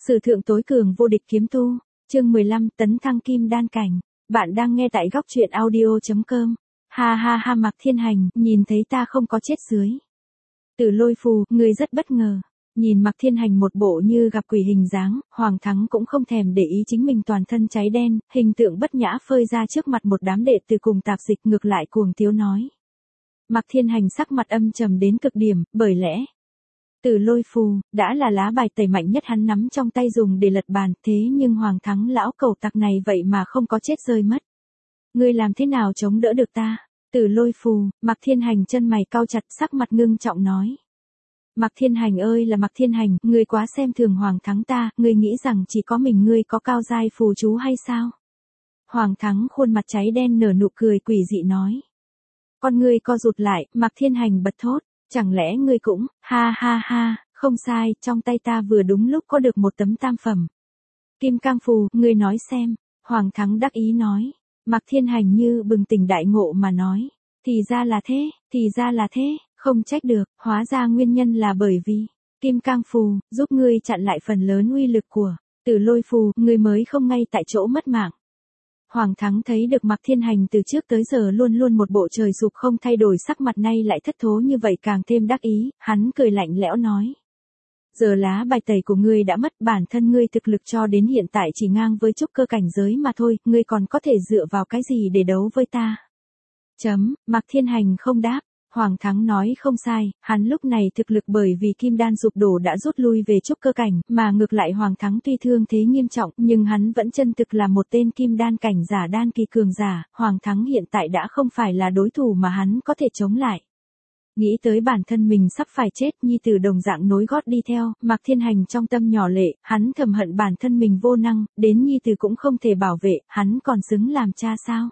Sử thượng tối cường vô địch kiếm tu, chương 15 tấn thăng kim đan cảnh. Bạn đang nghe tại góc truyện audio.com. Ha ha ha, Mạc Thiên Hành, nhìn thấy ta không có chết dưới. Tử Lôi Phù, ngươi rất bất ngờ. Nhìn Mạc Thiên Hành một bộ như gặp quỷ hình dáng, Hoàng Thắng cũng không thèm để ý chính mình toàn thân cháy đen, hình tượng bất nhã phơi ra trước mặt một đám đệ tử cùng tạp dịch, ngược lại cuồng tiếu nói. Mạc Thiên Hành sắc mặt âm trầm đến cực điểm, bởi lẽ Tử Lôi Phù đã là lá bài tẩy mạnh nhất hắn nắm trong tay dùng để lật bàn, thế nhưng Hoàng Thắng lão cẩu tặc này vậy mà không có chết rơi mất. Ngươi làm thế nào chống đỡ được ta? Tử Lôi Phù, Mạc Thiên Hành chân mày cau chặt, sắc mặt ngưng trọng nói. Mạc Thiên Hành ơi là Mạc Thiên Hành, ngươi quá xem thường Hoàng Thắng ta, ngươi nghĩ rằng chỉ có mình ngươi có cao giai phù chú hay sao? Hoàng Thắng khuôn mặt cháy đen nở nụ cười quỷ dị nói. Con ngươi co rụt lại, Mạc Thiên Hành bật thốt. Chẳng lẽ ngươi cũng, ha ha ha, không sai, trong tay ta vừa đúng lúc có được một tấm tam phẩm Kim Cang Phù, ngươi nói xem. Hoàng Thắng đắc ý nói. Mạc Thiên Hành như bừng tỉnh đại ngộ mà nói. Thì ra là thế, không trách được, hóa ra nguyên nhân là bởi vì Kim Cang Phù giúp ngươi chặn lại phần lớn uy lực của Tử Lôi Phù, ngươi mới không ngay tại chỗ mất mạng. Hoàng Thắng thấy được Mạc Thiên Hành từ trước tới giờ luôn luôn một bộ trời sụp không thay đổi sắc mặt, nay lại thất thố như vậy càng thêm đắc ý, hắn cười lạnh lẽo nói. Giờ lá bài tẩy của ngươi đã mất, bản thân ngươi thực lực cho đến hiện tại chỉ ngang với trúc cơ cảnh giới mà thôi, ngươi còn có thể dựa vào cái gì để đấu với ta? Mạc Thiên Hành không đáp. Hoàng Thắng nói không sai, hắn lúc này thực lực bởi vì kim đan sụp đổ đã rút lui về trúc cơ cảnh, mà ngược lại Hoàng Thắng tuy thương thế nghiêm trọng, nhưng hắn vẫn chân thực là một tên kim đan cảnh giả đan kỳ cường giả, Hoàng Thắng hiện tại đã không phải là đối thủ mà hắn có thể chống lại. Nghĩ tới bản thân mình sắp phải chết, nhi tử đồng dạng nối gót đi theo, Mạc Thiên Hành trong tâm nhỏ lệ, hắn thầm hận bản thân mình vô năng, đến nhi tử cũng không thể bảo vệ, hắn còn xứng làm cha sao?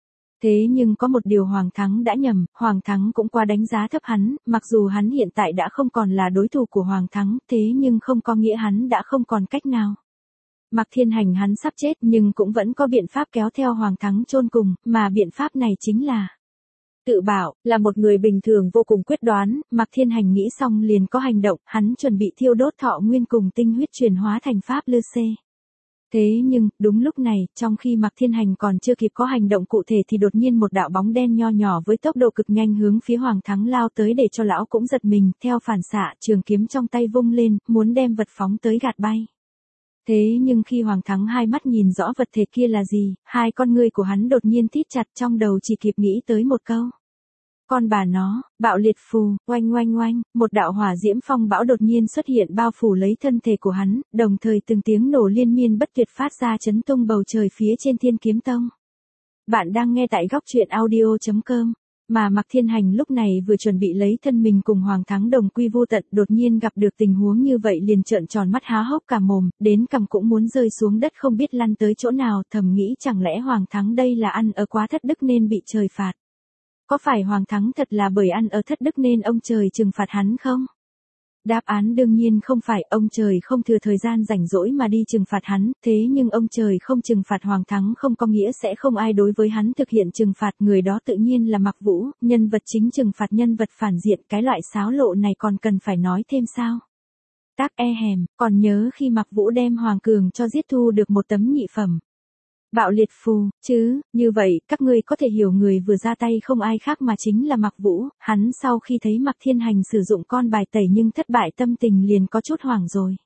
Thế nhưng có một điều Hoàng Thắng đã nhầm, Hoàng Thắng cũng qua đánh giá thấp hắn, mặc dù hắn hiện tại đã không còn là đối thủ của Hoàng Thắng, thế nhưng không có nghĩa hắn đã không còn cách nào. Mạc Thiên Hành hắn sắp chết nhưng cũng vẫn có biện pháp kéo theo Hoàng Thắng chôn cùng, mà biện pháp này chính là tự bảo, là một người bình thường vô cùng quyết đoán, Mạc Thiên Hành nghĩ xong liền có hành động, hắn chuẩn bị thiêu đốt thọ nguyên cùng tinh huyết chuyển hóa thành pháp lư xê. Thế nhưng, đúng lúc này, trong khi Mạc Thiên Hành còn chưa kịp có hành động cụ thể thì đột nhiên một đạo bóng đen nho nhỏ với tốc độ cực nhanh hướng phía Hoàng Thắng lao tới để cho lão cũng giật mình, theo phản xạ, trường kiếm trong tay vung lên, muốn đem vật phóng tới gạt bay. Thế nhưng khi Hoàng Thắng hai mắt nhìn rõ vật thể kia là gì, hai con ngươi của hắn đột nhiên thít chặt, trong đầu chỉ kịp nghĩ tới một câu. Con bà nó, bạo liệt phù, oanh oanh oanh, một đạo hỏa diễm phong bão đột nhiên xuất hiện bao phủ lấy thân thể của hắn, đồng thời từng tiếng nổ liên miên bất tuyệt phát ra chấn tung bầu trời phía trên Thiên Kiếm Tông. Bạn đang nghe tại góc truyện audio.com. Mà Mạc Thiên Hành lúc này vừa chuẩn bị lấy thân mình cùng Hoàng Thắng đồng quy vô tận, đột nhiên gặp được tình huống như vậy liền trợn tròn mắt há hốc cả mồm, đến cằm cũng muốn rơi xuống đất không biết lăn tới chỗ nào, thầm nghĩ chẳng lẽ Hoàng Thắng đây là ăn ở quá thất đức nên bị trời phạt. Có phải Hoàng Thắng thật là bởi ăn ở thất đức nên ông trời trừng phạt hắn không? Đáp án đương nhiên không phải, ông trời không thừa thời gian rảnh rỗi mà đi trừng phạt hắn, thế nhưng ông trời không trừng phạt Hoàng Thắng không có nghĩa sẽ không ai đối với hắn thực hiện trừng phạt, người đó tự nhiên là Mạc Vũ, nhân vật chính trừng phạt nhân vật phản diện, cái loại xáo lộ này còn cần phải nói thêm sao? Tác còn nhớ khi Mạc Vũ đem Hoàng Cường cho giết thu được một tấm nhị phẩm Bạo liệt phù, chứ, như vậy, các ngươi có thể hiểu người vừa ra tay không ai khác mà chính là Mạc Vũ, hắn sau khi thấy Mạc Thiên Hành sử dụng con bài tẩy nhưng thất bại tâm tình liền có chút hoảng rồi.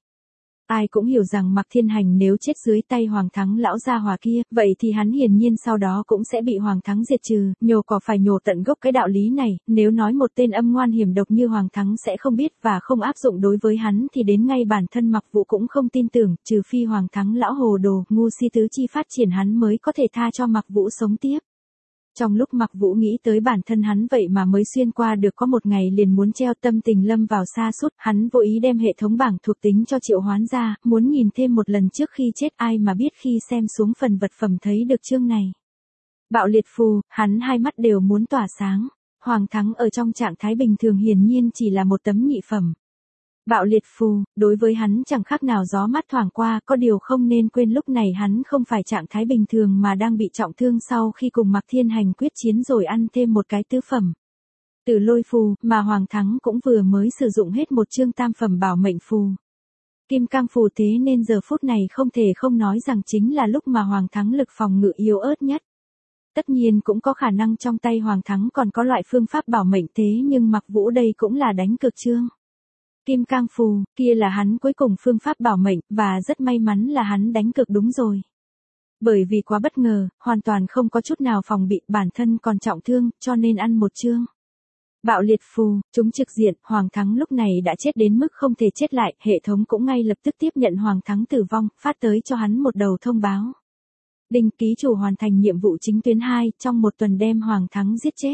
Ai cũng hiểu rằng Mạc Thiên Hành nếu chết dưới tay Hoàng Thắng lão gia hỏa kia, vậy thì hắn hiển nhiên sau đó cũng sẽ bị Hoàng Thắng diệt trừ, nhổ cỏ phải nhổ tận gốc cái đạo lý này, nếu nói một tên âm ngoan hiểm độc như Hoàng Thắng sẽ không biết và không áp dụng đối với hắn thì đến ngay bản thân Mạc Vũ cũng không tin tưởng, trừ phi Hoàng Thắng lão hồ đồ, ngu si tứ chi phát triển hắn mới có thể tha cho Mạc Vũ sống tiếp. Trong lúc Mạc Vũ nghĩ tới bản thân hắn vậy mà mới xuyên qua được có một ngày liền muốn treo, tâm tình lâm vào sa sút, hắn vô ý đem hệ thống bảng thuộc tính cho triệu hoán ra, muốn nhìn thêm một lần trước khi chết, ai mà biết khi xem xuống phần vật phẩm thấy được chương này. Bạo liệt phù, hắn hai mắt đều muốn tỏa sáng. Hoàng Thắng ở trong trạng thái bình thường hiển nhiên chỉ là một tấm nhị phẩm Bạo liệt phù, đối với hắn chẳng khác nào gió mát thoảng qua, có điều không nên quên lúc này hắn không phải trạng thái bình thường mà đang bị trọng thương sau khi cùng Mạc Thiên Hành quyết chiến rồi ăn thêm một cái tứ phẩm Tử Lôi Phù, mà Hoàng Thắng cũng vừa mới sử dụng hết một chương tam phẩm bảo mệnh phù. kim cang phù thế nên giờ phút này không thể không nói rằng chính là lúc mà Hoàng Thắng lực phòng ngự yếu ớt nhất. Tất nhiên cũng có khả năng trong tay Hoàng Thắng còn có loại phương pháp bảo mệnh thế nhưng Mạc Vũ đây cũng là đánh cược chương. Kim cang phù, kia là hắn cuối cùng phương pháp bảo mệnh, và rất may mắn là hắn đánh cược đúng rồi. Bởi vì quá bất ngờ, hoàn toàn không có chút nào phòng bị, bản thân còn trọng thương, cho nên ăn một chương. Bạo liệt phù, chúng trực diện, Hoàng Thắng lúc này đã chết đến mức không thể chết lại, hệ thống cũng ngay lập tức tiếp nhận Hoàng Thắng tử vong, phát tới cho hắn một đầu thông báo. Đinh ký chủ hoàn thành nhiệm vụ chính tuyến 2, trong một tuần đem Hoàng Thắng giết chết.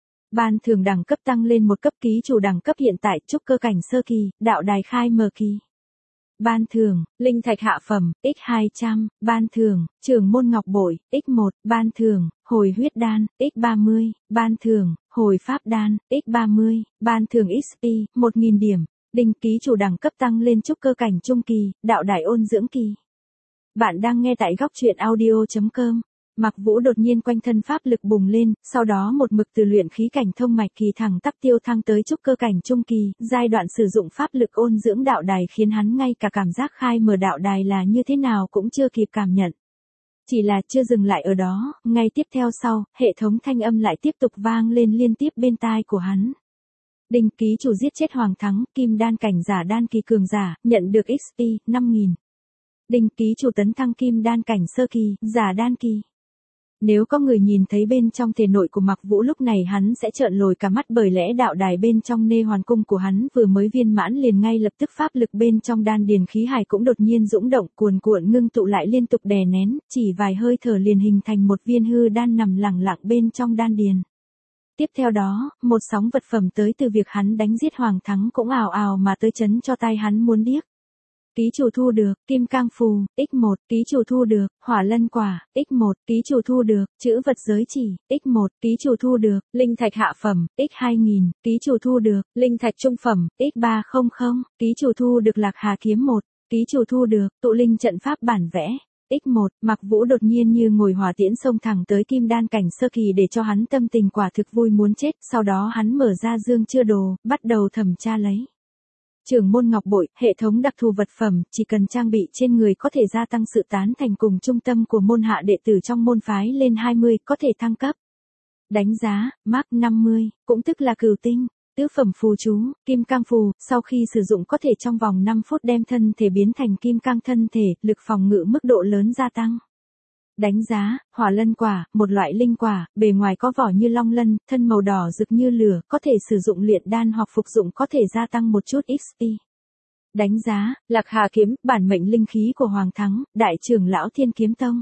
Ban thưởng đẳng cấp tăng lên một cấp, ký chủ đẳng cấp hiện tại trúc cơ cảnh sơ kỳ, đạo đài khai mở kỳ. Ban thưởng, linh thạch hạ phẩm, x200, ban thưởng, trưởng môn ngọc bội, x1, ban thưởng, hồi huyết đan, x30, ban thưởng, hồi pháp đan, x30, ban thưởng XP, 1000 điểm, đinh ký chủ đẳng cấp tăng lên trúc cơ cảnh trung kỳ, đạo đài ôn dưỡng kỳ. Bạn đang nghe tại góc truyện audio.com. Mạc Vũ đột nhiên quanh thân pháp lực bùng lên, sau đó một mực từ luyện khí cảnh thông mạch kỳ thẳng tắp tiêu thăng tới trúc cơ cảnh trung kỳ, giai đoạn sử dụng pháp lực ôn dưỡng đạo đài khiến hắn ngay cả cảm giác khai mở đạo đài là như thế nào cũng chưa kịp cảm nhận. Chỉ là chưa dừng lại ở đó, ngay tiếp theo sau, hệ thống thanh âm lại tiếp tục vang lên liên tiếp bên tai của hắn. Đinh ký chủ giết chết Hoàng Thắng, kim đan cảnh giả đan kỳ cường giả, nhận được XP, 5000. Đinh ký chủ tấn thăng kim đan cảnh sơ kỳ, giả đan kỳ. Nếu có người nhìn thấy bên trong thể nội của Mạc Vũ lúc này hắn sẽ trợn lồi cả mắt bởi lẽ đạo đài bên trong nê hoàn cung của hắn vừa mới viên mãn liền ngay lập tức pháp lực bên trong đan điền khí hải cũng đột nhiên dũng động cuồn cuộn ngưng tụ lại liên tục đè nén, chỉ vài hơi thở liền hình thành một viên hư đan nằm lẳng lặng bên trong đan điền. Tiếp theo đó, một sóng vật phẩm tới từ việc hắn đánh giết Hoàng Thắng cũng ào ào mà tới chấn cho tai hắn muốn điếc. Ký chủ thu được, kim cang phù, x1, ký chủ thu được, hỏa lân quả, x1, ký chủ thu được, chữ vật giới chỉ, x1, ký chủ thu được, linh thạch hạ phẩm, x2000, ký chủ thu được, linh thạch trung phẩm, x300, ký chủ thu được lạc hà kiếm 1, ký chủ thu được, tụ linh trận pháp bản vẽ. X1, Mạc Vũ đột nhiên như ngồi hỏa tiễn xông thẳng tới kim đan cảnh sơ kỳ để cho hắn tâm tình quả thực vui muốn chết, sau đó hắn mở ra dương chứa đồ, bắt đầu thẩm tra lấy. Trưởng môn ngọc bội, hệ thống đặc thù vật phẩm, chỉ cần trang bị trên người có thể gia tăng sự tán thành cùng trung tâm của môn hạ đệ tử trong môn phái lên 20, có thể thăng cấp. Đánh giá, Mark 50, cũng tức là cửu tinh. Tứ phẩm phù chú, kim cang phù, sau khi sử dụng có thể trong vòng 5 phút đem thân thể biến thành kim cang thân thể, lực phòng ngự mức độ lớn gia tăng. Đánh giá, hỏa lân quả, một loại linh quả, bề ngoài có vỏ như long lân, thân màu đỏ rực như lửa, có thể sử dụng luyện đan hoặc phục dụng có thể gia tăng một chút XP. Đánh giá, lạc hà kiếm, bản mệnh linh khí của Hoàng Thắng, đại trưởng lão Thiên Kiếm Tông.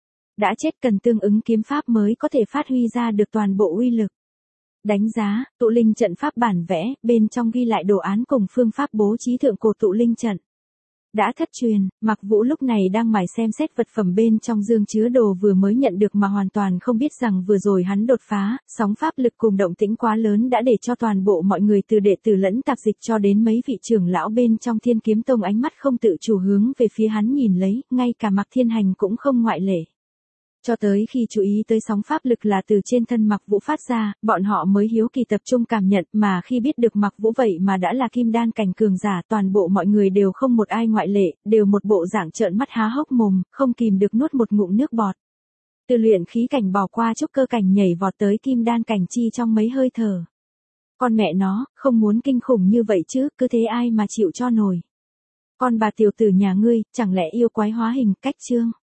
Đã chết cần tương ứng kiếm pháp mới có thể phát huy ra được toàn bộ uy lực. Đánh giá, tụ linh trận pháp bản vẽ, bên trong ghi lại đồ án cùng phương pháp bố trí thượng cổ tụ linh trận. Đã thất truyền, Mạc Vũ lúc này đang mải xem xét vật phẩm bên trong dương chứa đồ vừa mới nhận được mà hoàn toàn không biết rằng vừa rồi hắn đột phá, sóng pháp lực cùng động tĩnh quá lớn đã để cho toàn bộ mọi người từ đệ tử lẫn tạp dịch cho đến mấy vị trưởng lão bên trong Thiên Kiếm Tông ánh mắt không tự chủ hướng về phía hắn nhìn lấy, ngay cả Mạc Thiên Hành cũng không ngoại lệ. Cho tới khi chú ý tới sóng pháp lực là từ trên thân Mạc Vũ phát ra, bọn họ mới hiếu kỳ tập trung cảm nhận, mà khi biết được Mạc Vũ vậy mà đã là kim đan cảnh cường giả, toàn bộ mọi người đều không một ai ngoại lệ, đều một bộ dạng trợn mắt há hốc mồm, không kìm được nuốt một ngụm nước bọt. Từ luyện khí cảnh bỏ qua trúc cơ cảnh nhảy vọt tới kim đan cảnh chi trong mấy hơi thở. Con mẹ nó, không muốn kinh khủng như vậy chứ, cứ thế ai mà chịu cho nổi. Con bà tiểu tử nhà ngươi, chẳng lẽ yêu quái hóa hình, cách chương.